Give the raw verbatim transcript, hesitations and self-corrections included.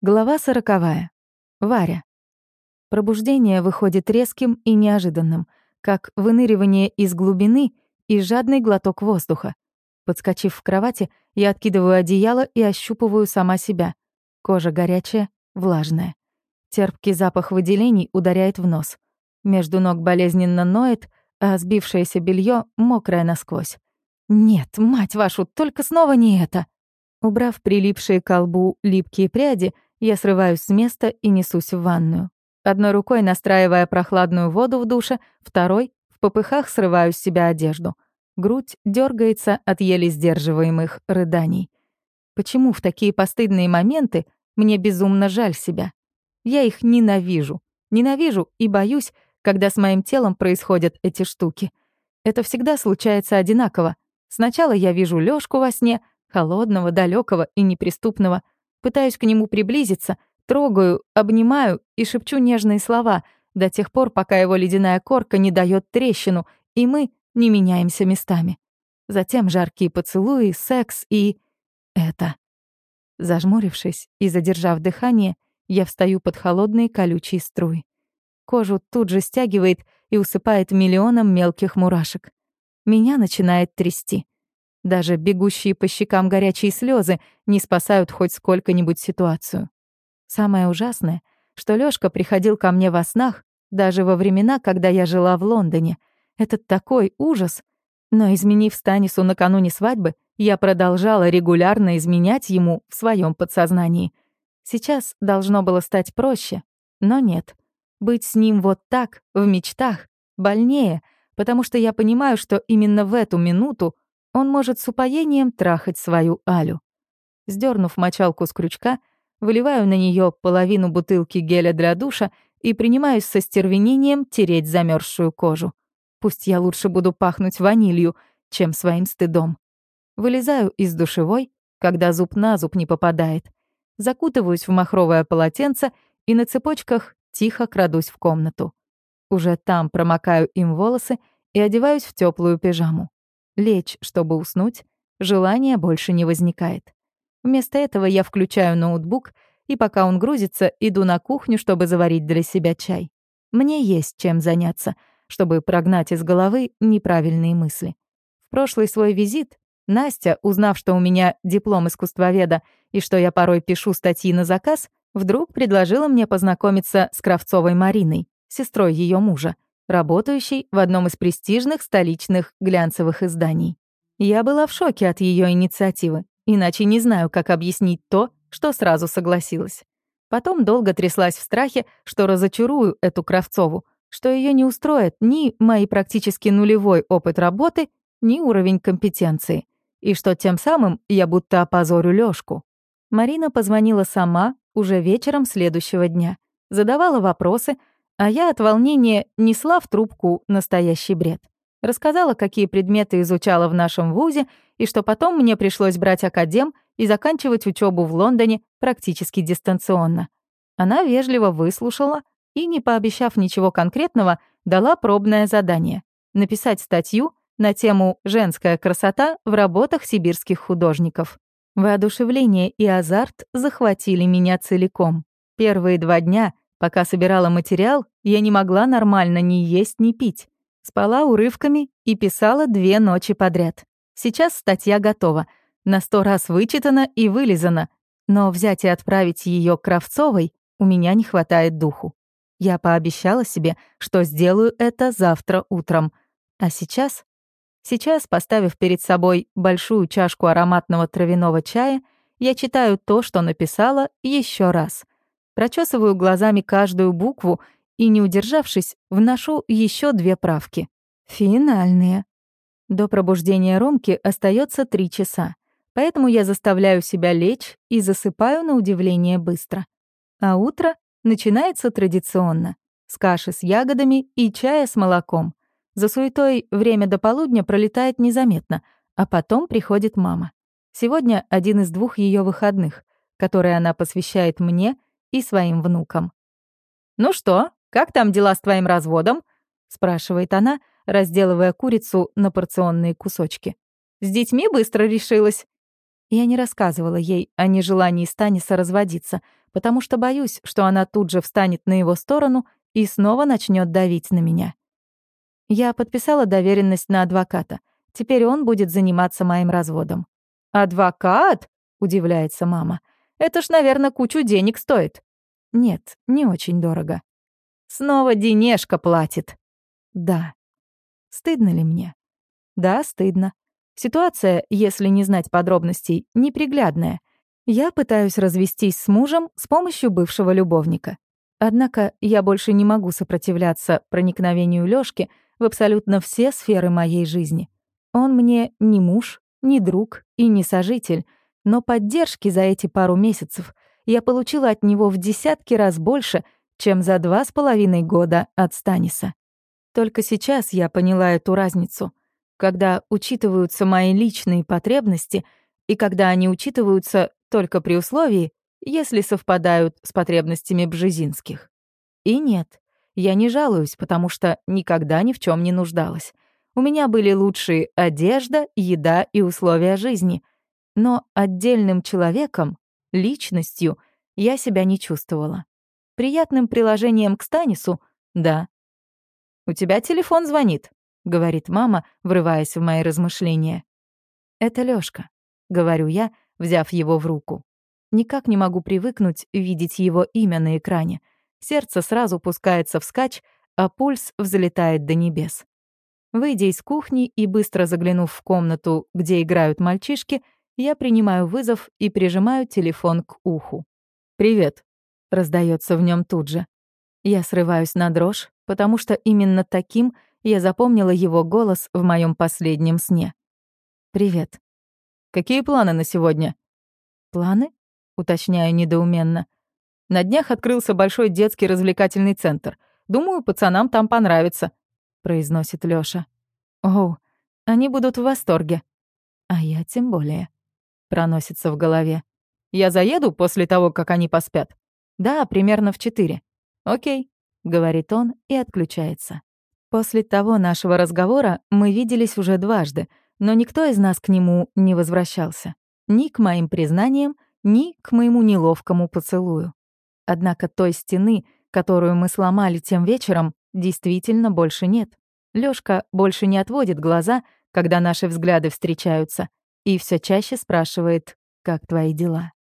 Глава сороковая. Варя. Пробуждение выходит резким и неожиданным, как выныривание из глубины и жадный глоток воздуха. Подскочив в кровати, я откидываю одеяло и ощупываю сама себя. Кожа горячая, влажная. Терпкий запах выделений ударяет в нос. Между ног болезненно ноет, а сбившееся белье мокрое насквозь. Нет, мать вашу, только снова не это. Убрав прилипшие к колбу липкие пряди, я срываюсь с места и несусь в ванную. Одной рукой настраивая прохладную воду в душе, второй — в попыхах срываю с себя одежду. Грудь дергается от еле сдерживаемых рыданий. Почему в такие постыдные моменты мне безумно жаль себя? Я их ненавижу. Ненавижу и боюсь, когда с моим телом происходят эти штуки. Это всегда случается одинаково. Сначала я вижу Лёшку во сне, холодного, далекого и неприступного. Пытаюсь к нему приблизиться, трогаю, обнимаю и шепчу нежные слова до тех пор, пока его ледяная корка не дает трещину, и мы не меняемся местами. Затем жаркие поцелуи, секс и... это. Зажмурившись и задержав дыхание, я встаю под холодные колючие струи. Кожу тут же стягивает и усыпает миллионом мелких мурашек. Меня начинает трясти. Даже бегущие по щекам горячие слезы не спасают хоть сколько-нибудь ситуацию. Самое ужасное, что Лёшка приходил ко мне во снах даже во времена, когда я жила в Лондоне. Это такой ужас. Но, изменив Станису накануне свадьбы, я продолжала регулярно изменять ему в своем подсознании. Сейчас должно было стать проще, но нет. Быть с ним вот так, в мечтах, больнее, потому что я понимаю, что именно в эту минуту он может с упоением трахать свою Алю. Сдернув мочалку с крючка, выливаю на нее половину бутылки геля для душа и принимаюсь со стервенением тереть замерзшую кожу. Пусть я лучше буду пахнуть ванилью, чем своим стыдом. Вылезаю из душевой, когда зуб на зуб не попадает. Закутываюсь в махровое полотенце и на цепочках тихо крадусь в комнату. Уже там промокаю им волосы и одеваюсь в теплую пижаму. Лечь, чтобы уснуть, желания больше не возникает. Вместо этого я включаю ноутбук и, пока он грузится, иду на кухню, чтобы заварить для себя чай. Мне есть чем заняться, чтобы прогнать из головы неправильные мысли. В прошлый свой визит Настя, узнав, что у меня диплом искусствоведа и что я порой пишу статьи на заказ, вдруг предложила мне познакомиться с Кравцовой Мариной, сестрой ее мужа, работающей в одном из престижных столичных глянцевых изданий. Я была в шоке от ее инициативы, иначе не знаю, как объяснить то, что сразу согласилась. Потом долго тряслась в страхе, что разочарую эту Кравцову, что ее не устроит ни мои практически нулевой опыт работы, ни уровень компетенции, и что тем самым я будто опозорю Лёшку. Марина позвонила сама уже вечером следующего дня, задавала вопросы, а я от волнения несла в трубку настоящий бред. Рассказала, какие предметы изучала в нашем вузе, и что потом мне пришлось брать академ и заканчивать учебу в Лондоне практически дистанционно. Она вежливо выслушала и, не пообещав ничего конкретного, дала пробное задание — написать статью на тему «Женская красота в работах сибирских художников». Воодушевление и азарт захватили меня целиком. Первые два дня, пока собирала материал, я не могла нормально ни есть, ни пить. Спала урывками и писала две ночи подряд. Сейчас статья готова, на сто раз вычитана и вылизана, но взять и отправить ее к Кравцовой у меня не хватает духу. Я пообещала себе, что сделаю это завтра утром. А сейчас... Сейчас, поставив перед собой большую чашку ароматного травяного чая, я читаю то, что написала, еще раз. Прочесываю глазами каждую букву и, не удержавшись, вношу еще две правки. Финальные. До пробуждения Ромки остается три часа, поэтому я заставляю себя лечь и засыпаю на удивление быстро. А утро начинается традиционно, с каши с ягодами и чая с молоком. За суетой время до полудня пролетает незаметно, а потом приходит мама. Сегодня один из двух ее выходных, которые она посвящает мне и своим внукам. «Ну что, как там дела с твоим разводом?» — спрашивает она, разделывая курицу на порционные кусочки. «С детьми быстро решилась?» Я не рассказывала ей о нежелании Станиса разводиться, потому что боюсь, что она тут же встанет на его сторону и снова начнет давить на меня. Я подписала доверенность на адвоката. Теперь он будет заниматься моим разводом. «Адвокат?» — удивляется мама. «Это ж, наверное, кучу денег стоит». «Нет, не очень дорого». «Снова Денежка платит». «Да». Стыдно ли мне? Да, стыдно. Ситуация, если не знать подробностей, неприглядная. Я пытаюсь развестись с мужем с помощью бывшего любовника. Однако я больше не могу сопротивляться проникновению Лёшки в абсолютно все сферы моей жизни. Он мне не муж, не друг и не сожитель, но поддержки за эти пару месяцев я получила от него в десятки раз больше, чем за два с половиной года от Станиса. Только сейчас я поняла эту разницу, когда учитываются мои личные потребности и когда они учитываются только при условии, если совпадают с потребностями Бжезинских. И нет, я не жалуюсь, потому что никогда ни в чем не нуждалась. У меня были лучшие одежда, еда и условия жизни. Но отдельным человеком, личностью, я себя не чувствовала. Приятным приложением к Станису — да. «У тебя телефон звонит», — говорит мама, врываясь в мои размышления. «Это Лёшка», — говорю я, взяв его в руку. Никак не могу привыкнуть видеть его имя на экране. Сердце сразу пускается вскачь, а пульс взлетает до небес. Выйдя из кухни и быстро заглянув в комнату, где играют мальчишки, я принимаю вызов и прижимаю телефон к уху. «Привет», — раздается в нем тут же. Я срываюсь на дрожь, потому что именно таким я запомнила его голос в моем последнем сне. «Привет». «Какие планы на сегодня?» «Планы?» — уточняю недоуменно. «На днях открылся большой детский развлекательный центр. Думаю, пацанам там понравится», — произносит Лёша. «Оу, они будут в восторге». «А я тем более», — проносится в голове. «Я заеду после того, как они поспят?» «Да, примерно в четыре». «Окей», — говорит он и отключается. После того нашего разговора мы виделись уже дважды, но никто из нас к нему не возвращался. Ни к моим признаниям, ни к моему неловкому поцелую. Однако той стены, которую мы сломали тем вечером, действительно больше нет. Лёшка больше не отводит глаза, когда наши взгляды встречаются, и всё чаще спрашивает: «Как твои дела?».